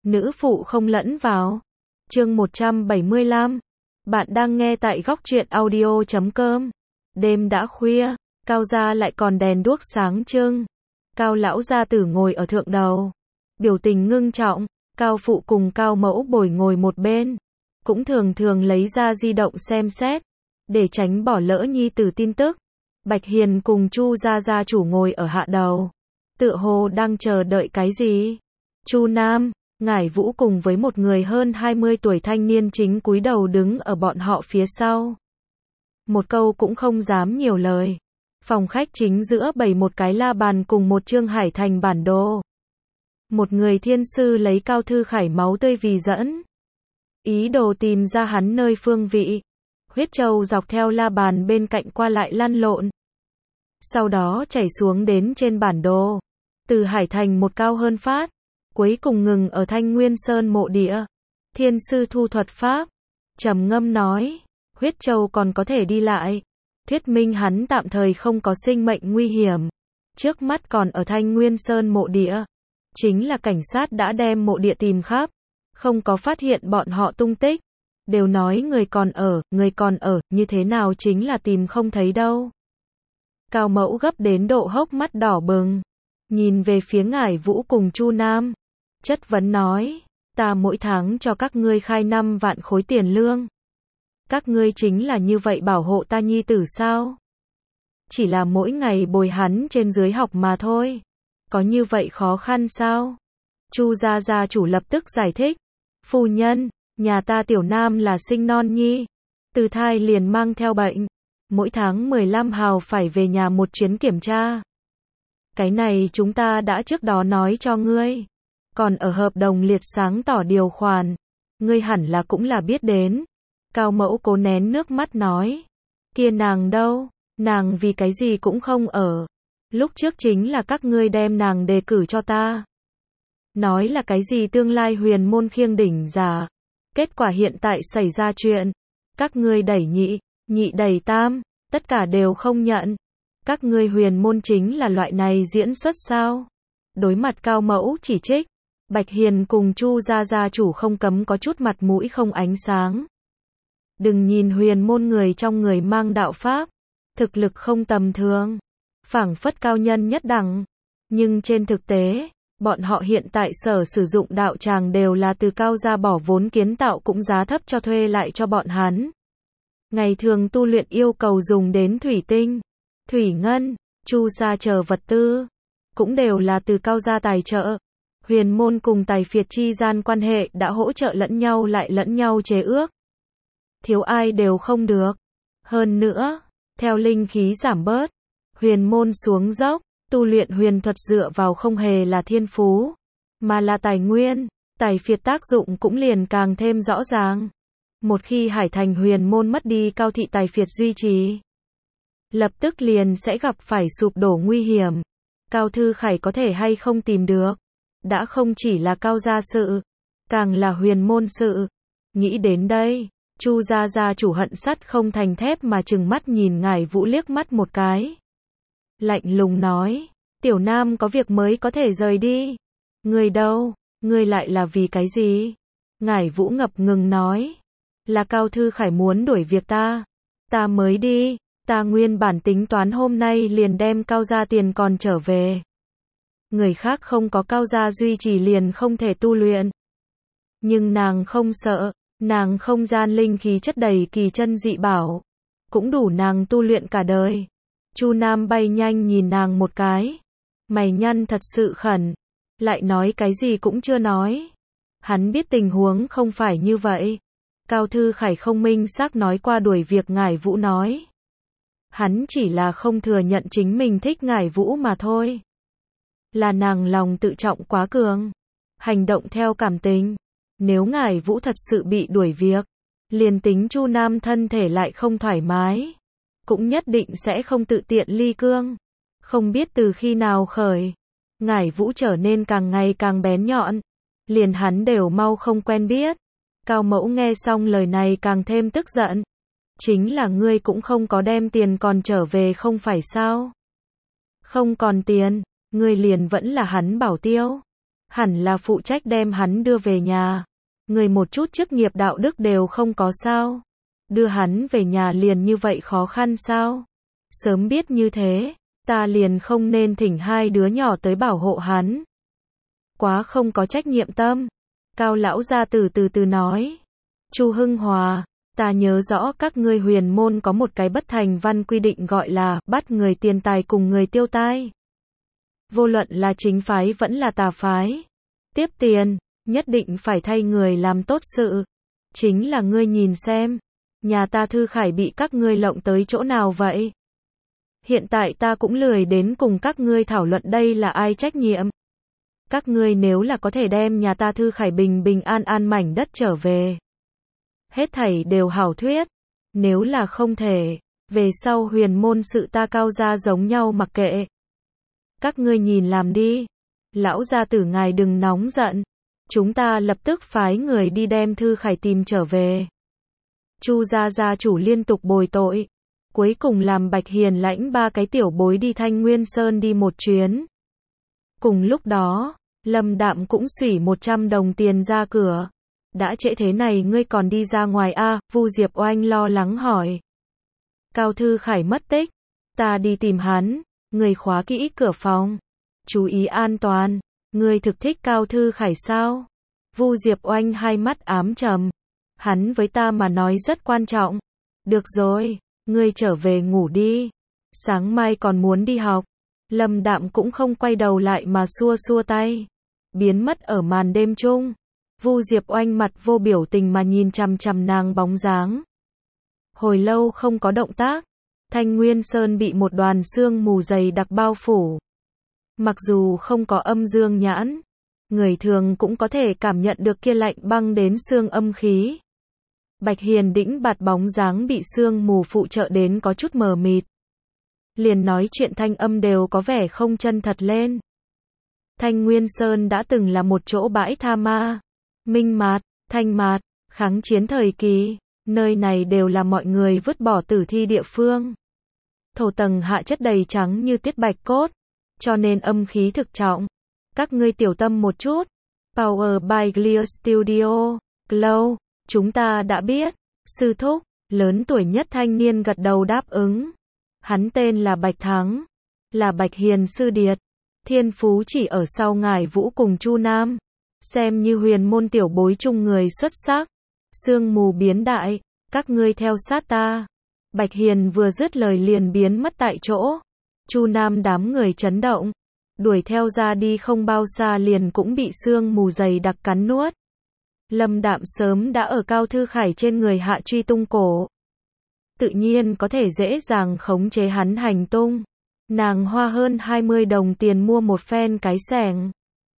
nữ phụ không lẫn vào. Chương 175. Bạn đang nghe tại góc truyện audio.com. Đêm đã khuya, Cao gia lại còn đèn đuốc sáng trưng. Cao lão gia tử ngồi ở thượng đầu, biểu tình ngưng trọng. Cao phụ cùng Cao mẫu bồi ngồi một bên, cũng thường thường lấy ra di động xem xét, để tránh bỏ lỡ nhi tử tin tức. Bạch Hiền cùng Chu gia gia chủ ngồi ở hạ đầu, tựa hồ đang chờ đợi cái gì. Chu Nam, Ngải Vũ cùng với một người hơn 20 tuổi thanh niên chính cúi đầu đứng ở bọn họ phía sau. Một câu cũng không dám nhiều lời. Phòng khách chính giữa bày một cái la bàn cùng một chương Hải Thành bản đồ. Một người thiên sư lấy Cao Thư Khải máu tươi vì dẫn, ý đồ tìm ra hắn nơi phương vị. Huyết châu dọc theo la bàn bên cạnh qua lại lăn lộn, sau đó chảy xuống đến trên bản đồ, từ Hải Thành một cao hơn phát, cuối cùng ngừng ở Thanh Nguyên Sơn mộ địa. Thiên sư thu thuật pháp, trầm ngâm nói, huyết châu còn có thể đi lại, thuyết minh hắn tạm thời không có sinh mệnh nguy hiểm. Trước mắt còn ở Thanh Nguyên Sơn mộ địa, chính là cảnh sát đã đem mộ địa tìm khắp, không có phát hiện bọn họ tung tích. Đều nói người còn ở, như thế nào chính là tìm không thấy đâu. Cao mẫu gấp đến độ hốc mắt đỏ bừng, nhìn về phía Ngải Vũ cùng Chu Nam, chất vấn nói, ta mỗi tháng cho các ngươi khai 5 vạn khối tiền lương. Các ngươi chính là như vậy bảo hộ ta nhi tử sao? Chỉ là mỗi ngày bồi hắn trên dưới học mà thôi. Có như vậy khó khăn sao? Chu gia gia chủ lập tức giải thích, phu nhân, nhà ta tiểu nam là sinh non nhi, từ thai liền mang theo bệnh, mỗi tháng 15 hào phải về nhà một chuyến kiểm tra. Cái này chúng ta đã trước đó nói cho ngươi, còn ở hợp đồng liệt sáng tỏ điều khoản, ngươi hẳn là cũng là biết đến. Cao mẫu cố nén nước mắt nói, kia nàng đâu, nàng vì cái gì cũng không ở, lúc trước chính là các ngươi đem nàng đề cử cho ta. Nói là cái gì tương lai huyền môn khiêng đỉnh giả. Kết quả hiện tại xảy ra chuyện, các ngươi đẩy nhị, nhị đẩy tam, tất cả đều không nhận. Các ngươi huyền môn chính là loại này diễn xuất sao? Đối mặt Cao mẫu chỉ trích, Bạch Hiền cùng Chu gia gia chủ không cấm có chút mặt mũi không ánh sáng. Đừng nhìn huyền môn người trong người mang đạo pháp, thực lực không tầm thường, phảng phất cao nhân nhất đẳng, nhưng trên thực tế, bọn họ hiện tại sử dụng đạo tràng đều là từ Cao gia bỏ vốn kiến tạo cũng giá thấp cho thuê lại cho bọn hắn. Ngày thường tu luyện yêu cầu dùng đến thủy tinh, thủy ngân, chu sa chờ vật tư, cũng đều là từ Cao gia tài trợ. Huyền môn cùng tài phiệt chi gian quan hệ đã hỗ trợ lẫn nhau lại lẫn nhau chế ước. Thiếu ai đều không được. Hơn nữa, theo linh khí giảm bớt, huyền môn xuống dốc, tu luyện huyền thuật dựa vào không hề là thiên phú, mà là tài nguyên, tài phiệt tác dụng cũng liền càng thêm rõ ràng. Một khi Hải Thành huyền môn mất đi Cao thị tài phiệt duy trì, lập tức liền sẽ gặp phải sụp đổ nguy hiểm. Cao Thư Khải có thể hay không tìm được, đã không chỉ là Cao gia sự, càng là huyền môn sự. Nghĩ đến đây, Chu gia gia chủ hận sắt không thành thép mà trừng mắt nhìn Ngải Vũ liếc mắt một cái. Lạnh lùng nói, tiểu nam có việc mới có thể rời đi. Người đâu, người lại là vì cái gì? Ngải Vũ ngập ngừng nói, là Cao Thư Khải muốn đuổi việc ta mới đi, ta nguyên bản tính toán hôm nay liền đem Cao gia tiền còn trở về. Người khác không có Cao gia duy trì liền không thể tu luyện. Nhưng nàng không sợ, nàng không gian linh khí chất đầy kỳ chân dị bảo, cũng đủ nàng tu luyện cả đời. Chu Nam bay nhanh nhìn nàng một cái, mày nhăn thật sự khẩn, lại nói cái gì cũng chưa nói. Hắn biết tình huống không phải như vậy. Cao Thư Khải không minh xác nói qua đuổi việc Ngải Vũ nói. Hắn chỉ là không thừa nhận chính mình thích Ngải Vũ mà thôi. Là nàng lòng tự trọng quá cường, hành động theo cảm tình. Nếu Ngải Vũ thật sự bị đuổi việc, liền tính Chu Nam thân thể lại không thoải mái, cũng nhất định sẽ không tự tiện ly cương. Không biết từ khi nào khởi, Ngải Vũ trở nên càng ngày càng bén nhọn, liền hắn đều mau không quen biết. Cao mẫu nghe xong lời này càng thêm tức giận. Chính là ngươi cũng không có đem tiền còn trở về không phải sao? Không còn tiền, ngươi liền vẫn là hắn bảo tiêu. hẳn là phụ trách đem hắn đưa về nhà. Người một chút chức nghiệp đạo đức đều không có sao? Đưa hắn về nhà liền như vậy khó khăn sao? Sớm biết như thế, ta liền không nên thỉnh hai đứa nhỏ tới bảo hộ hắn. Quá không có trách nhiệm tâm. Cao lão gia tử từ từ nói. Chu Hưng Hòa, ta nhớ rõ các ngươi huyền môn có một cái bất thành văn quy định gọi là bắt người tiền tài cùng người tiêu tai. Vô luận là chính phái vẫn là tà phái. Tiếp tiền, nhất định phải thay người làm tốt sự. Chính là ngươi nhìn xem, nhà ta Thư Khải bị các ngươi lộng tới chỗ nào vậy? Hiện tại ta cũng lười đến cùng các ngươi thảo luận đây là ai trách nhiệm. Các ngươi nếu là có thể đem nhà ta Thư Khải bình bình an an mảnh đất trở về. Hết thảy đều hảo thuyết. Nếu là không thể, về sau huyền môn sự ta Cao gia giống nhau mặc kệ. Các ngươi nhìn làm đi. Lão gia tử ngài đừng nóng giận. Chúng ta lập tức phái người đi đem Thư Khải tìm trở về. Chu gia gia chủ liên tục bồi tội. Cuối cùng làm Bạch Hiền lãnh 3 cái tiểu bối đi Thanh Nguyên Sơn đi một chuyến. Cùng lúc đó, Lâm Đạm cũng xủy 100 đồng tiền ra cửa. Đã trễ thế này ngươi còn đi ra ngoài a? Vu Diệp Oanh lo lắng hỏi. Cao Thư Khải mất tích. Ta đi tìm hắn. Người khóa kỹ cửa phòng. Chú ý an toàn. Ngươi thực thích Cao Thư Khải sao? Vu Diệp Oanh hai mắt ám trầm. Hắn với ta mà nói rất quan trọng. Được rồi, ngươi trở về ngủ đi. Sáng mai còn muốn đi học. Lâm Đạm cũng không quay đầu lại mà xua xua tay. Biến mất ở màn đêm chung. Vu Diệp Oanh mặt vô biểu tình mà nhìn chằm chằm nàng bóng dáng. Hồi lâu không có động tác. Thanh Nguyên Sơn bị một đoàn sương mù dày đặc bao phủ. Mặc dù không có âm dương nhãn, người thường cũng có thể cảm nhận được kia lạnh băng đến xương âm khí. Bạch Hiền đĩnh bạt bóng dáng bị sương mù phụ trợ đến có chút mờ mịt. Liền nói chuyện thanh âm đều có vẻ không chân thật lên. Thanh Nguyên Sơn đã từng là một chỗ bãi tha ma. Minh Mạt, Thanh Mạt, kháng chiến thời kỳ, nơi này đều là mọi người vứt bỏ tử thi địa phương. Thổ tầng hạ chất đầy trắng như tiết bạch cốt, cho nên âm khí thực trọng. Các ngươi tiểu tâm một chút. Power by Clear Studio, Glow, chúng ta đã biết. Sư thúc, lớn tuổi nhất thanh niên gật đầu đáp ứng. Hắn tên là Bạch Thắng, là Bạch Hiền sư điệt. Thiên phú chỉ ở sau Ngải Vũ cùng Chu Nam. Xem như huyền môn tiểu bối chung người xuất sắc. Sương mù biến đại, các ngươi theo sát ta. Bạch Hiền vừa dứt lời liền biến mất tại chỗ. Chu Nam đám người chấn động. Đuổi theo ra đi không bao xa liền cũng bị sương mù dày đặc cắn nuốt. Lâm Đạm sớm đã ở Cao Thư Khải trên người hạ truy tung cổ. Tự nhiên có thể dễ dàng khống chế hắn hành tung. Nàng hoa hơn 20 đồng tiền mua một phen cái xẻng.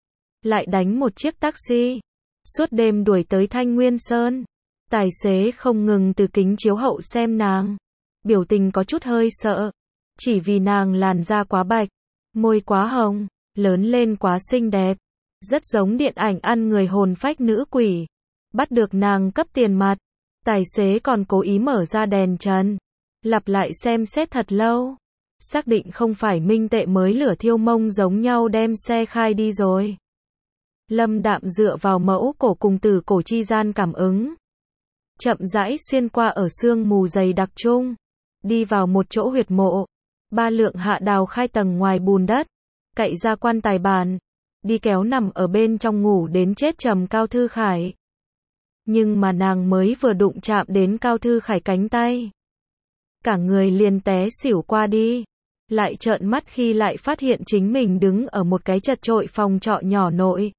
Lại đánh một chiếc taxi. Suốt đêm đuổi tới Thanh Nguyên Sơn. Tài xế không ngừng từ kính chiếu hậu xem nàng. Biểu tình có chút hơi sợ. Chỉ vì nàng làn da quá bạch, môi quá hồng, lớn lên quá xinh đẹp. Rất giống điện ảnh ăn người hồn phách nữ quỷ. Bắt được nàng cấp tiền mặt. Tài xế còn cố ý mở ra đèn trần. Lặp lại xem xét thật lâu. Xác định không phải minh tệ mới lửa thiêu mông giống nhau đem xe khai đi rồi. Lâm Đạm dựa vào mẫu cổ cùng tử cổ chi gian cảm ứng. Chậm rãi xuyên qua ở sương mù dày đặc chung. Đi vào một chỗ huyệt mộ. 3 lượng hạ đào khai tầng ngoài bùn đất. Cậy ra quan tài bàn. Đi kéo nằm ở bên trong ngủ đến chết trầm Cao Thư Khải. Nhưng mà nàng mới vừa đụng chạm đến Cao Thư Khải cánh tay. Cả người liền té xỉu qua đi. Lại trợn mắt khi lại phát hiện chính mình đứng ở một cái chật chội phòng trọ nhỏ nội.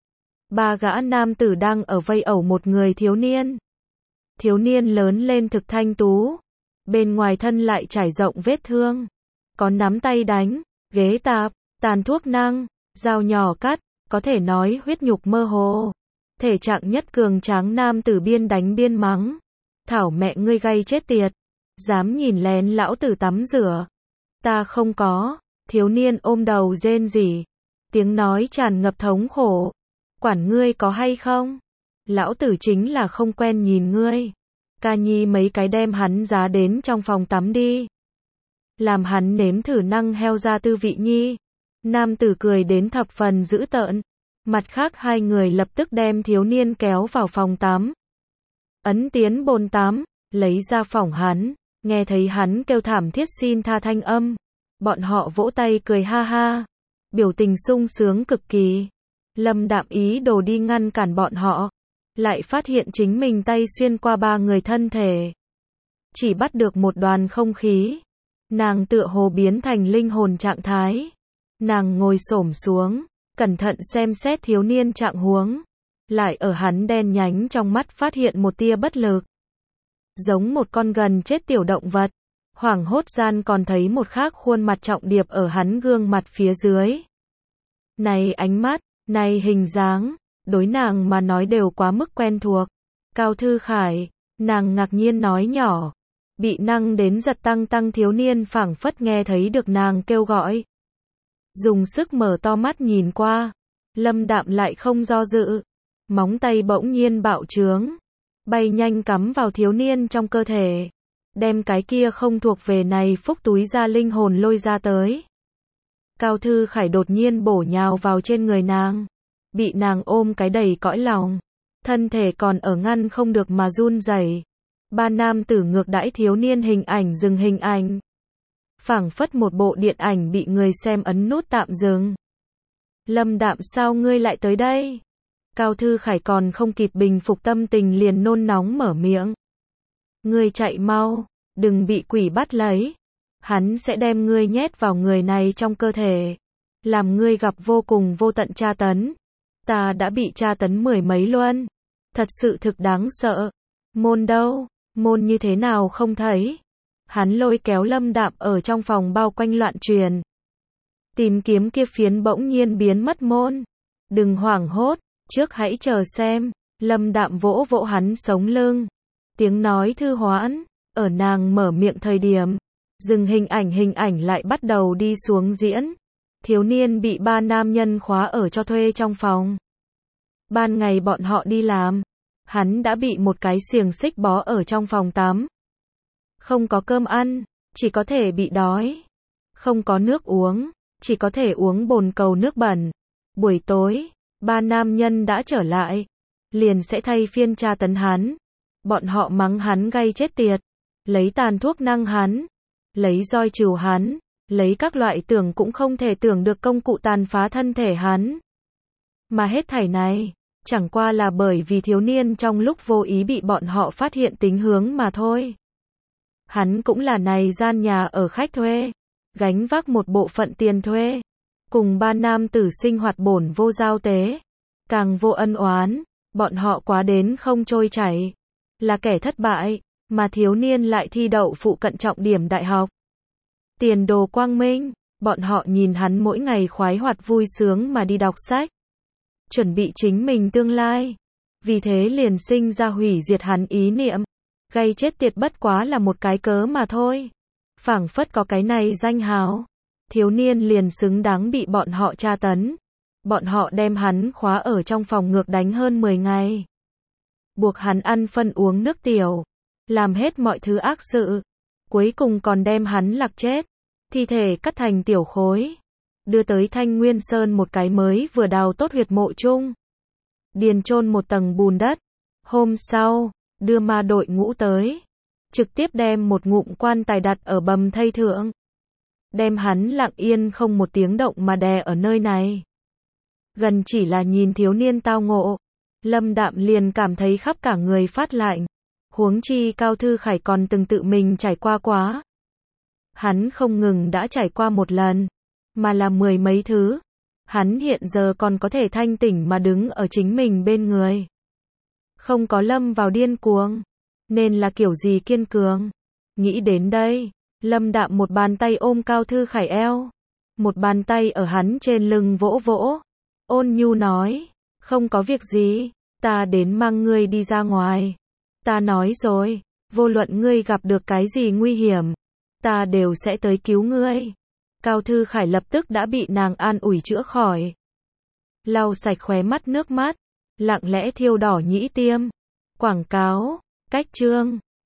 3 gã nam tử đang ở vây ẩu một người thiếu niên. Thiếu niên lớn lên thực thanh tú. Bên ngoài thân lại trải rộng vết thương. Có nắm tay đánh, ghế tạp, tàn thuốc năng, dao nhỏ cắt, có thể nói huyết nhục mơ hồ. Thể trạng nhất cường tráng nam tử biên đánh biên mắng. Thảo mẹ ngươi gay chết tiệt. Dám nhìn lén lão tử tắm rửa. Ta không có. Thiếu niên ôm đầu rên rỉ. Tiếng nói tràn ngập thống khổ. Quản ngươi có hay không? Lão tử chính là không quen nhìn ngươi. Ca nhi mấy cái đem hắn giá đến trong phòng tắm đi. Làm hắn nếm thử năng heo ra tư vị nhi. Nam tử cười đến thập phần dữ tợn. Mặt khác hai người lập tức đem thiếu niên kéo vào phòng tắm. Ấn tiến bồn tắm, lấy ra phỏng hắn, nghe thấy hắn kêu thảm thiết xin tha thanh âm. Bọn họ vỗ tay cười ha ha, biểu tình sung sướng cực kỳ. Lâm Đạm ý đồ đi ngăn cản bọn họ, lại phát hiện chính mình tay xuyên qua ba người thân thể. Chỉ bắt được một đoàn không khí. Nàng tựa hồ biến thành linh hồn trạng thái. Nàng ngồi xổm xuống, cẩn thận xem xét thiếu niên trạng huống. Lại ở hắn đen nhánh trong mắt phát hiện một tia bất lực. Giống một con gần chết tiểu động vật. Hoảng hốt gian còn thấy một khác khuôn mặt trọng điệp ở hắn gương mặt phía dưới. Này ánh mắt, này hình dáng, đối nàng mà nói đều quá mức quen thuộc. Cao Thư Khải, nàng ngạc nhiên nói nhỏ. Bị năng đến giật tăng thiếu niên phảng phất nghe thấy được nàng kêu gọi. Dùng sức mở to mắt nhìn qua. Lâm Đạm lại không do dự. Móng tay bỗng nhiên bạo trướng. Bay nhanh cắm vào thiếu niên trong cơ thể. Đem cái kia không thuộc về này phúc túi ra linh hồn lôi ra tới. Cao Thư Khải đột nhiên bổ nhào vào trên người nàng. Bị nàng ôm cái đầy cõi lòng. Thân thể còn ở ngăn không được mà run rẩy. Ba nam tử ngược đãi thiếu niên hình ảnh dừng hình ảnh. Phảng phất một bộ điện ảnh bị người xem ấn nút tạm dừng. Lâm Đạm sao ngươi lại tới đây? Cao Thư Khải còn không kịp bình phục tâm tình liền nôn nóng mở miệng. Ngươi chạy mau, đừng bị quỷ bắt lấy. Hắn sẽ đem ngươi nhét vào người này trong cơ thể. Làm ngươi gặp vô cùng vô tận tra tấn. Ta đã bị tra tấn mười mấy luôn. Thật sự thực đáng sợ. Môn đâu? Môn như thế nào không thấy? Hắn lôi kéo Lâm Đạm ở trong phòng bao quanh loạn truyền. Tìm kiếm kia phiến bỗng nhiên biến mất môn. Đừng hoảng hốt, trước hãy chờ xem. Lâm Đạm vỗ vỗ hắn sống lưng. Tiếng nói thư hoãn, ở nàng mở miệng thời điểm. Dừng hình ảnh lại bắt đầu đi xuống diễn. Thiếu niên bị ba nam nhân khóa ở cho thuê trong phòng. Ban ngày bọn họ đi làm. Hắn đã bị một cái xiềng xích bó ở trong phòng tắm. Không có cơm ăn, chỉ có thể bị đói. Không có nước uống, chỉ có thể uống bồn cầu nước bẩn. Buổi tối, ba nam nhân đã trở lại. Liền sẽ thay phiên tra tấn hắn. Bọn họ mắng hắn gay chết tiệt. Lấy tàn thuốc năng hắn. Lấy roi trừ hắn. Lấy các loại tưởng cũng không thể tưởng được công cụ tàn phá thân thể hắn. Mà hết thảy này, chẳng qua là bởi vì thiếu niên trong lúc vô ý bị bọn họ phát hiện tính hướng mà thôi. Hắn cũng là này gian nhà ở khách thuê, gánh vác một bộ phận tiền thuê, cùng ba nam tử sinh hoạt bổn vô giao tế, càng vô ân oán, bọn họ quá đến không trôi chảy, là kẻ thất bại, mà thiếu niên lại thi đậu phụ cận trọng điểm đại học. Tiền đồ quang minh, bọn họ nhìn hắn mỗi ngày khoái hoạt vui sướng mà đi đọc sách, chuẩn bị chính mình tương lai, vì thế liền sinh ra hủy diệt hắn ý niệm. Gây chết tiệt bất quá là một cái cớ mà thôi. Phảng phất có cái này danh hào. Thiếu niên liền xứng đáng bị bọn họ tra tấn. Bọn họ đem hắn khóa ở trong phòng ngược đánh hơn 10 ngày. Buộc hắn ăn phân uống nước tiểu. Làm hết mọi thứ ác sự. Cuối cùng còn đem hắn lạc chết. Thi thể cắt thành tiểu khối. Đưa tới Thanh Nguyên Sơn một cái mới vừa đào tốt huyệt mộ chung. Điền chôn một tầng bùn đất. Hôm sau, đưa ma đội ngũ tới. Trực tiếp đem một ngụm quan tài đặt ở bầm thây thượng. Đem hắn lặng yên không một tiếng động mà đè ở nơi này. Gần chỉ là nhìn thiếu niên tao ngộ. Lâm Đạm liền cảm thấy khắp cả người phát lạnh. Huống chi Cao Thư Khải còn từng tự mình trải qua quá. Hắn không ngừng đã trải qua một lần, mà là mười mấy thứ. Hắn hiện giờ còn có thể thanh tỉnh mà đứng ở chính mình bên người. Không có lâm vào điên cuồng, nên là kiểu gì kiên cường. Nghĩ đến đây, Lâm Đạm một bàn tay ôm Cao Thư Khải eo, một bàn tay ở hắn trên lưng vỗ vỗ, ôn nhu nói, không có việc gì, ta đến mang ngươi đi ra ngoài. Ta nói rồi, vô luận ngươi gặp được cái gì nguy hiểm, ta đều sẽ tới cứu ngươi. Cao Thư Khải lập tức đã bị nàng an ủi chữa khỏi. Lau sạch khóe mắt nước mắt, lặng lẽ thiêu đỏ nhĩ tiêm. Quảng cáo, cách chương.